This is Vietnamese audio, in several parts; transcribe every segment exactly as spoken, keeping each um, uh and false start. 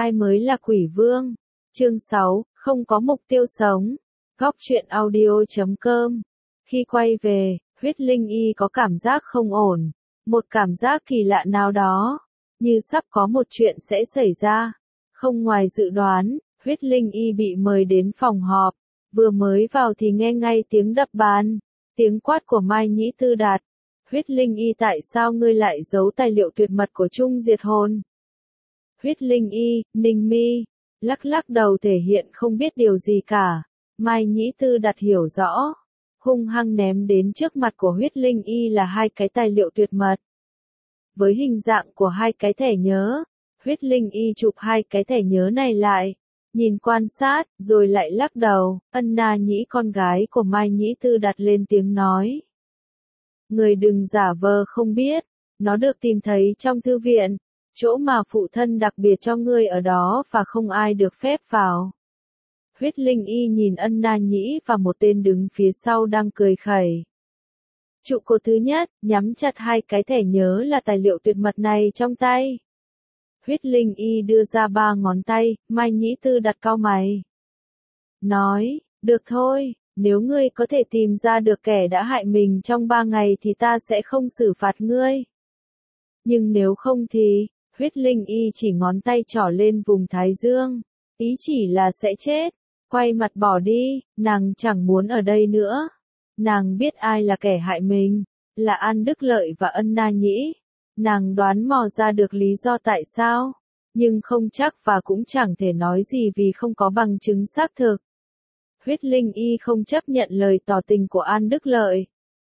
Ai mới là quỷ vương? Chương sáu, không có mục tiêu sống. Góc truyện audio chấm com. Khi quay về, huyết linh y có cảm giác không ổn. Một cảm giác kỳ lạ nào đó. Như sắp có một chuyện sẽ xảy ra. Không ngoài dự đoán, huyết linh y bị mời đến phòng họp. Vừa mới vào thì nghe ngay tiếng đập bàn. Tiếng quát của Mai Nhĩ Tư Đạt. Huyết linh y, tại sao ngươi lại giấu tài liệu tuyệt mật của Trung Diệt Hồn? Huyết linh y, Ninh Mi, lắc lắc đầu thể hiện không biết điều gì cả. Mai Nhĩ Tư Đạt hiểu rõ, hung hăng ném đến trước mặt của huyết linh y là hai cái tài liệu tuyệt mật. Với hình dạng của hai cái thẻ nhớ, huyết linh y chụp hai cái thẻ nhớ này lại, nhìn quan sát, rồi lại lắc đầu. Ân Na Nhĩ, con gái của Mai Nhĩ Tư Đạt, lên tiếng nói. Người đừng giả vờ không biết, nó được tìm thấy trong thư viện. Chỗ mà phụ thân đặc biệt cho ngươi ở đó và không ai được phép vào. Huyết linh y nhìn Ân Na Nhĩ và một tên đứng phía sau đang cười khẩy. Trụ cột thứ nhất, nhắm chặt hai cái thẻ nhớ là tài liệu tuyệt mật này trong tay. Huyết linh y đưa ra ba ngón tay. Mai Nhĩ Tư đặt cau mày. Nói, được thôi, nếu ngươi có thể tìm ra được kẻ đã hại mình trong ba ngày thì ta sẽ không xử phạt ngươi. Nhưng nếu không thì... Huyết linh y chỉ ngón tay trỏ lên vùng thái dương, ý chỉ là sẽ chết. Quay mặt bỏ đi, nàng chẳng muốn ở đây nữa. Nàng biết ai là kẻ hại mình, là An Đức Lợi và Ân Na Nhĩ. Nàng đoán mò ra được lý do tại sao, nhưng không chắc và cũng chẳng thể nói gì vì không có bằng chứng xác thực. Huyết linh y không chấp nhận lời tỏ tình của An Đức Lợi.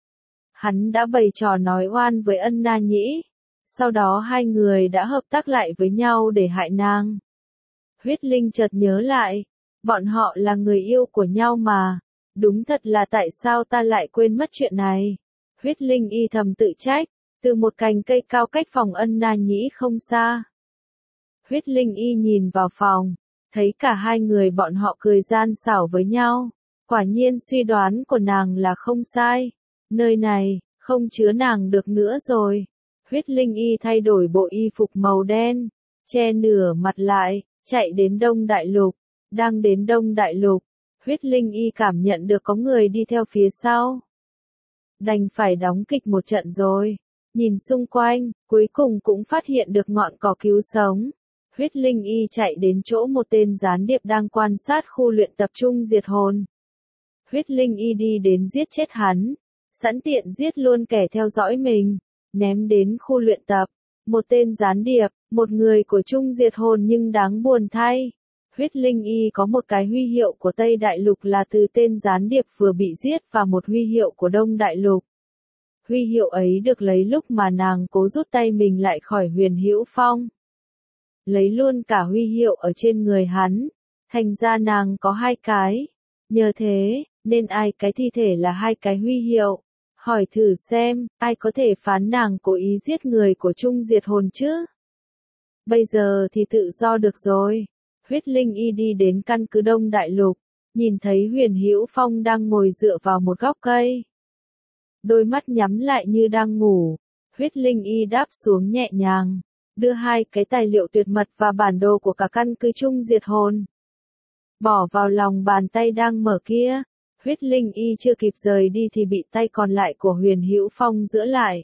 Hắn đã bày trò nói oan với Ân Na Nhĩ. Sau đó hai người đã hợp tác lại với nhau để hại nàng. Huyết linh chợt nhớ lại, bọn họ là người yêu của nhau mà. Đúng thật là tại sao ta lại quên mất chuyện này. Huyết linh y thầm tự trách, từ một cành cây cao cách phòng Ân Na Nhĩ không xa. Huyết linh y nhìn vào phòng, thấy cả hai người bọn họ cười gian xảo với nhau. Quả nhiên suy đoán của nàng là không sai. Nơi này, không chứa nàng được nữa rồi. Huyết linh y thay đổi bộ y phục màu đen, che nửa mặt lại, chạy đến Đông Đại Lục. Đang đến Đông Đại Lục, huyết linh y cảm nhận được có người đi theo phía sau. Đành phải đóng kịch một trận rồi. Nhìn xung quanh, cuối cùng cũng phát hiện được ngọn cỏ cứu sống. Huyết linh y chạy đến chỗ một tên gián điệp đang quan sát khu luyện tập Trung Diệt Hồn. Huyết linh y đi đến giết chết hắn, sẵn tiện giết luôn kẻ theo dõi mình. Ném đến khu luyện tập, một tên gián điệp, một người của Trung Diệt Hồn nhưng đáng buồn thay. Huyết linh y có một cái huy hiệu của Tây Đại Lục là từ tên gián điệp vừa bị giết và một huy hiệu của Đông Đại Lục. Huy hiệu ấy được lấy lúc mà nàng cố rút tay mình lại khỏi Huyền Hữu Phong. Lấy luôn cả huy hiệu ở trên người hắn, thành ra nàng có hai cái. Nhờ thế, nên ai cái thi thể là hai cái huy hiệu. Hỏi thử xem, ai có thể phán nàng cố ý giết người của Trung Diệt Hồn chứ? Bây giờ thì tự do được rồi. Huyết linh y đi đến căn cứ Đông Đại Lục, nhìn thấy Huyền Hữu Phong đang ngồi dựa vào một góc cây. Đôi mắt nhắm lại như đang ngủ. Huyết linh y đáp xuống nhẹ nhàng, đưa hai cái tài liệu tuyệt mật và bản đồ của cả căn cứ Trung Diệt Hồn. Bỏ vào lòng bàn tay đang mở kia. Huyết linh y chưa kịp rời đi thì bị tay còn lại của Huyền Hữu Phong giữ lại.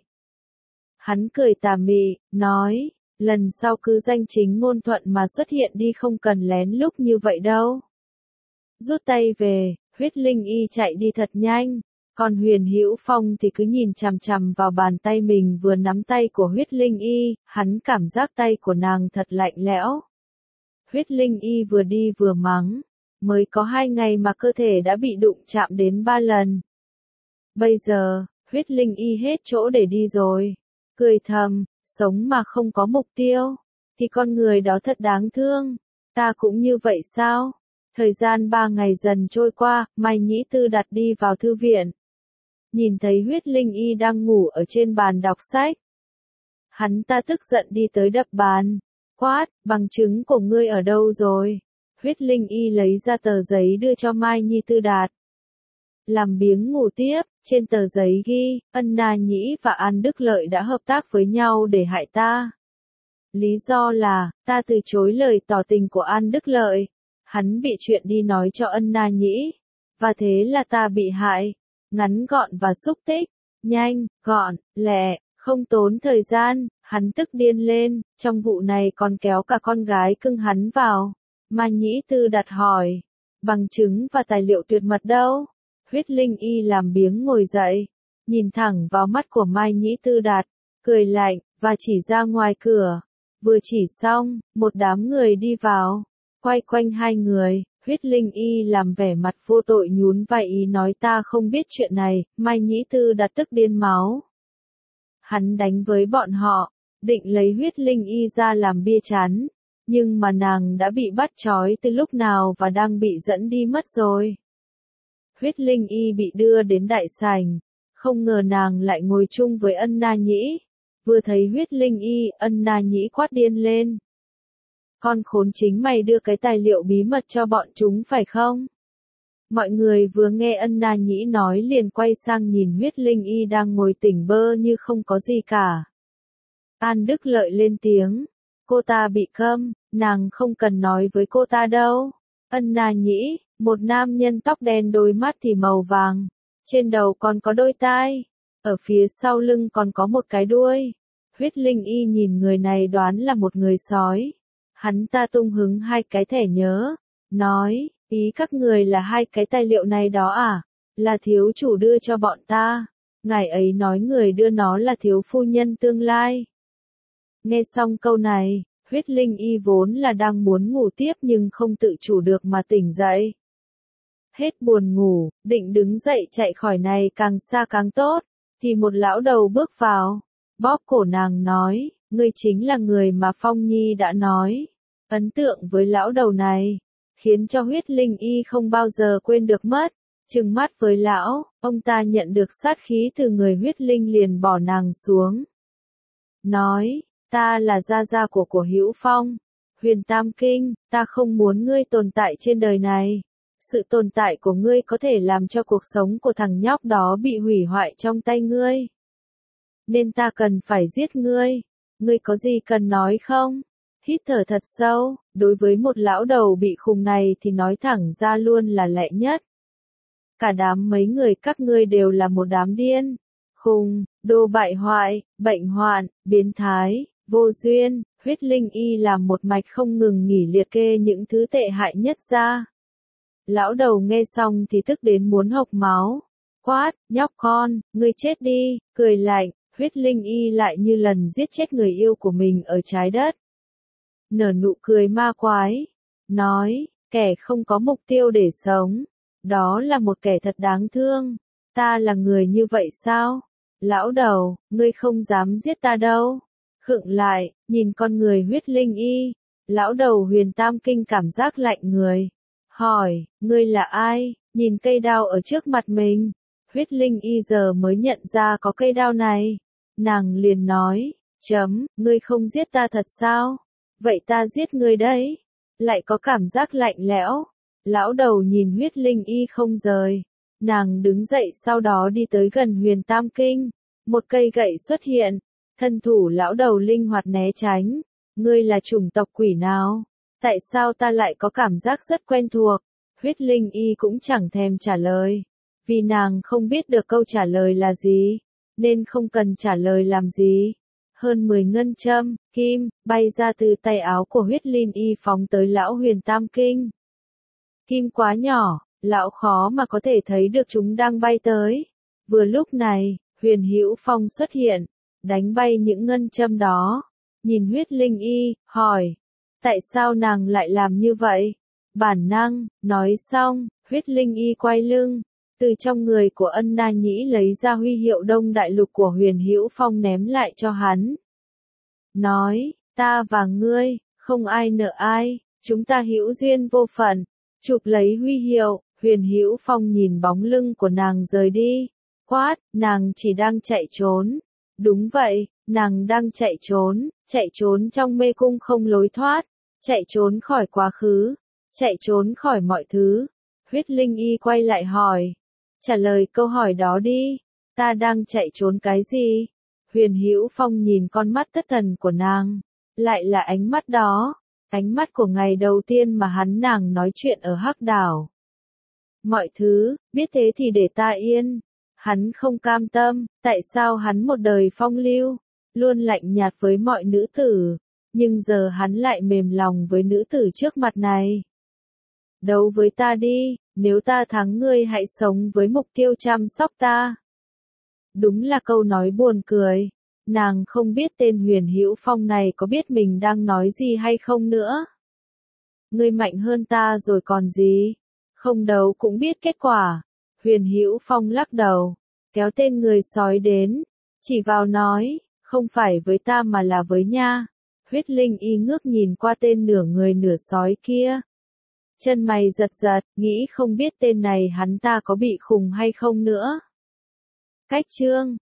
Hắn cười tà mị, nói, lần sau cứ danh chính ngôn thuận mà xuất hiện đi, không cần lén lút như vậy đâu. Rút tay về, huyết linh y chạy đi thật nhanh, còn Huyền Hữu Phong thì cứ nhìn chằm chằm vào bàn tay mình vừa nắm tay của huyết linh y, hắn cảm giác tay của nàng thật lạnh lẽo. Huyết linh y vừa đi vừa mắng. Mới có hai ngày mà cơ thể đã bị đụng chạm đến ba lần. Bây giờ, huyết linh y hết chỗ để đi rồi. Cười thầm, sống mà không có mục tiêu, thì con người đó thật đáng thương. Ta cũng như vậy sao? Thời gian ba ngày dần trôi qua, Mai Nhĩ Tư đặt đi vào thư viện. Nhìn thấy huyết linh y đang ngủ ở trên bàn đọc sách. Hắn ta tức giận đi tới đập bàn. Quát, bằng chứng của ngươi ở đâu rồi? Huyết linh y lấy ra tờ giấy đưa cho Mai Nhĩ Tư Đạt. Làm biếng ngủ tiếp, trên tờ giấy ghi, Ân Na Nhĩ và An Đức Lợi đã hợp tác với nhau để hại ta. Lý do là, ta từ chối lời tỏ tình của An Đức Lợi. Hắn bị chuyện đi nói cho Ân Na Nhĩ. Và thế là ta bị hại. Ngắn gọn và xúc tích. Nhanh, gọn, lẹ, không tốn thời gian. Hắn tức điên lên. Trong vụ này còn kéo cả con gái cưng hắn vào. Mai Nhĩ Tư đặt hỏi. Bằng chứng và tài liệu tuyệt mật đâu? Huyết Linh Y làm biếng ngồi dậy. Nhìn thẳng vào mắt của Mai Nhĩ Tư Đạt. Cười lạnh, và chỉ ra ngoài cửa. Vừa chỉ xong, một đám người đi vào. Quay quanh hai người, Huyết Linh Y làm vẻ mặt vô tội nhún vai ý nói ta không biết chuyện này. Mai Nhĩ Tư Đạt tức điên máu. Hắn đánh với bọn họ, định lấy Huyết Linh Y ra làm bia chán. Nhưng mà nàng đã bị bắt trói từ lúc nào và đang bị dẫn đi mất rồi. Huyết Linh Y bị đưa đến đại sảnh. Không ngờ nàng lại ngồi chung với Ân Na Nhĩ. Vừa thấy Huyết Linh Y, Ân Na Nhĩ quát điên lên. Con khốn chính mày đưa cái tài liệu bí mật cho bọn chúng phải không? Mọi người vừa nghe Ân Na Nhĩ nói liền quay sang nhìn Huyết Linh Y đang ngồi tỉnh bơ như không có gì cả. An Đức Lợi lên tiếng. Cô ta bị câm, nàng không cần nói với cô ta đâu. Ân Na Nhĩ, một nam nhân tóc đen đôi mắt thì màu vàng. Trên đầu còn có đôi tai. Ở phía sau lưng còn có một cái đuôi. Huyết Linh Y nhìn người này đoán là một người sói. Hắn ta tung hứng hai cái thẻ nhớ. Nói, ý các người là hai cái tài liệu này đó à? Là thiếu chủ đưa cho bọn ta. Ngài ấy nói người đưa nó là thiếu phu nhân tương lai. Nghe xong câu này, Huyết Linh Y vốn là đang muốn ngủ tiếp nhưng không tự chủ được mà tỉnh dậy. Hết buồn ngủ, định đứng dậy chạy khỏi này càng xa càng tốt, thì một lão đầu bước vào, bóp cổ nàng nói, ngươi chính là người mà Phong Nhi đã nói. Ấn tượng với lão đầu này, khiến cho Huyết Linh Y không bao giờ quên được mất. Trừng mắt với lão, ông ta nhận được sát khí từ người Huyết Linh liền bỏ nàng xuống. Nói, ta là gia gia của của Hữu Phong, Huyền Tam Kinh, ta không muốn ngươi tồn tại trên đời này. Sự tồn tại của ngươi có thể làm cho cuộc sống của thằng nhóc đó bị hủy hoại trong tay ngươi. Nên ta cần phải giết ngươi. Ngươi có gì cần nói không? Hít thở thật sâu, đối với một lão đầu bị khùng này thì nói thẳng ra luôn là lẹ nhất. Cả đám mấy người các ngươi đều là một đám điên, khùng, đồ bại hoại, bệnh hoạn, biến thái, vô duyên. Huyết Linh Y làm một mạch không ngừng nghỉ liệt kê những thứ tệ hại nhất ra. Lão đầu nghe xong thì tức đến muốn hộc máu. Quát, nhóc con, ngươi chết đi, cười lạnh, Huyết Linh Y lại như lần giết chết người yêu của mình ở trái đất. Nở nụ cười ma quái, nói, kẻ không có mục tiêu để sống, đó là một kẻ thật đáng thương. Ta là người như vậy sao? Lão đầu, ngươi không dám giết ta đâu. Khựng lại, nhìn con người Huyết Linh Y, lão đầu Huyền Tam Kinh cảm giác lạnh người. Hỏi, ngươi là ai? Nhìn cây đao ở trước mặt mình. Huyết Linh Y giờ mới nhận ra có cây đao này. Nàng liền nói, chấm, ngươi không giết ta thật sao? Vậy ta giết ngươi đấy. Lại có cảm giác lạnh lẽo. Lão đầu nhìn Huyết Linh Y không rời. Nàng đứng dậy sau đó đi tới gần Huyền Tam Kinh. Một cây gậy xuất hiện. Thân thủ lão đầu linh hoạt né tránh. Ngươi là chủng tộc quỷ nào? Tại sao ta lại có cảm giác rất quen thuộc? Huyết Linh Y cũng chẳng thèm trả lời. Vì nàng không biết được câu trả lời là gì. Nên không cần trả lời làm gì. Hơn mười ngân châm, kim, bay ra từ tay áo của Huyết Linh Y phóng tới lão Huyền Tam Kinh. Kim quá nhỏ, lão khó mà có thể thấy được chúng đang bay tới. Vừa lúc này, Huyền Hữu Phong xuất hiện, đánh bay những ngân châm đó. Nhìn Huyết Linh Y, hỏi. Tại sao nàng lại làm như vậy? Bản năng, nói xong, Huyết Linh Y quay lưng. Từ trong người của Ân Na Nhĩ lấy ra huy hiệu Đông Đại Lục của Huyền Hữu Phong ném lại cho hắn. Nói, ta và ngươi, không ai nợ ai, chúng ta hữu duyên vô phận. Chụp lấy huy hiệu, Huyền Hữu Phong nhìn bóng lưng của nàng rời đi. Quát, nàng chỉ đang chạy trốn. Đúng vậy, nàng đang chạy trốn, chạy trốn trong mê cung không lối thoát, chạy trốn khỏi quá khứ, chạy trốn khỏi mọi thứ. Huyết Linh Y quay lại hỏi. Trả lời câu hỏi đó đi, ta đang chạy trốn cái gì? Huyền Hữu Phong nhìn con mắt thất thần của nàng, Lại là ánh mắt đó, ánh mắt của ngày đầu tiên mà hắn nàng nói chuyện ở Hắc Đảo. Mọi thứ, biết thế thì để ta yên. Hắn không cam tâm, tại sao hắn một đời phong lưu, luôn lạnh nhạt với mọi nữ tử, nhưng giờ hắn lại mềm lòng với nữ tử trước mặt này. Đấu với ta đi, nếu ta thắng ngươi hãy sống với mục tiêu chăm sóc ta. Đúng là câu nói buồn cười, nàng không biết tên Huyền Hữu Phong này có biết mình đang nói gì hay không nữa. Ngươi mạnh hơn ta rồi còn gì, không đấu cũng biết kết quả. Huyền Hữu Phong lắc đầu, kéo tên người sói đến, chỉ vào nói, không phải với ta mà là với nha. Huyết Linh Y ngước nhìn qua tên nửa người nửa sói kia. Chân mày giật giật, nghĩ không biết tên này hắn ta có bị khùng hay không nữa. Cách chương